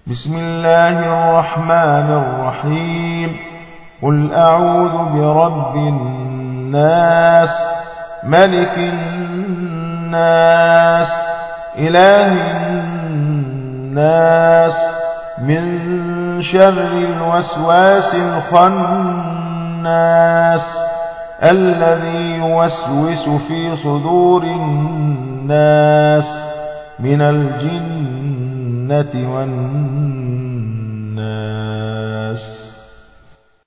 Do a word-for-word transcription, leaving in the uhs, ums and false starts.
بسم الله الرحمن الرحيم قل أعوذ برب الناس ملك الناس إله الناس من شر الوسواس الخناس الذي يوسوس في صدور الناس من الجنة والناس.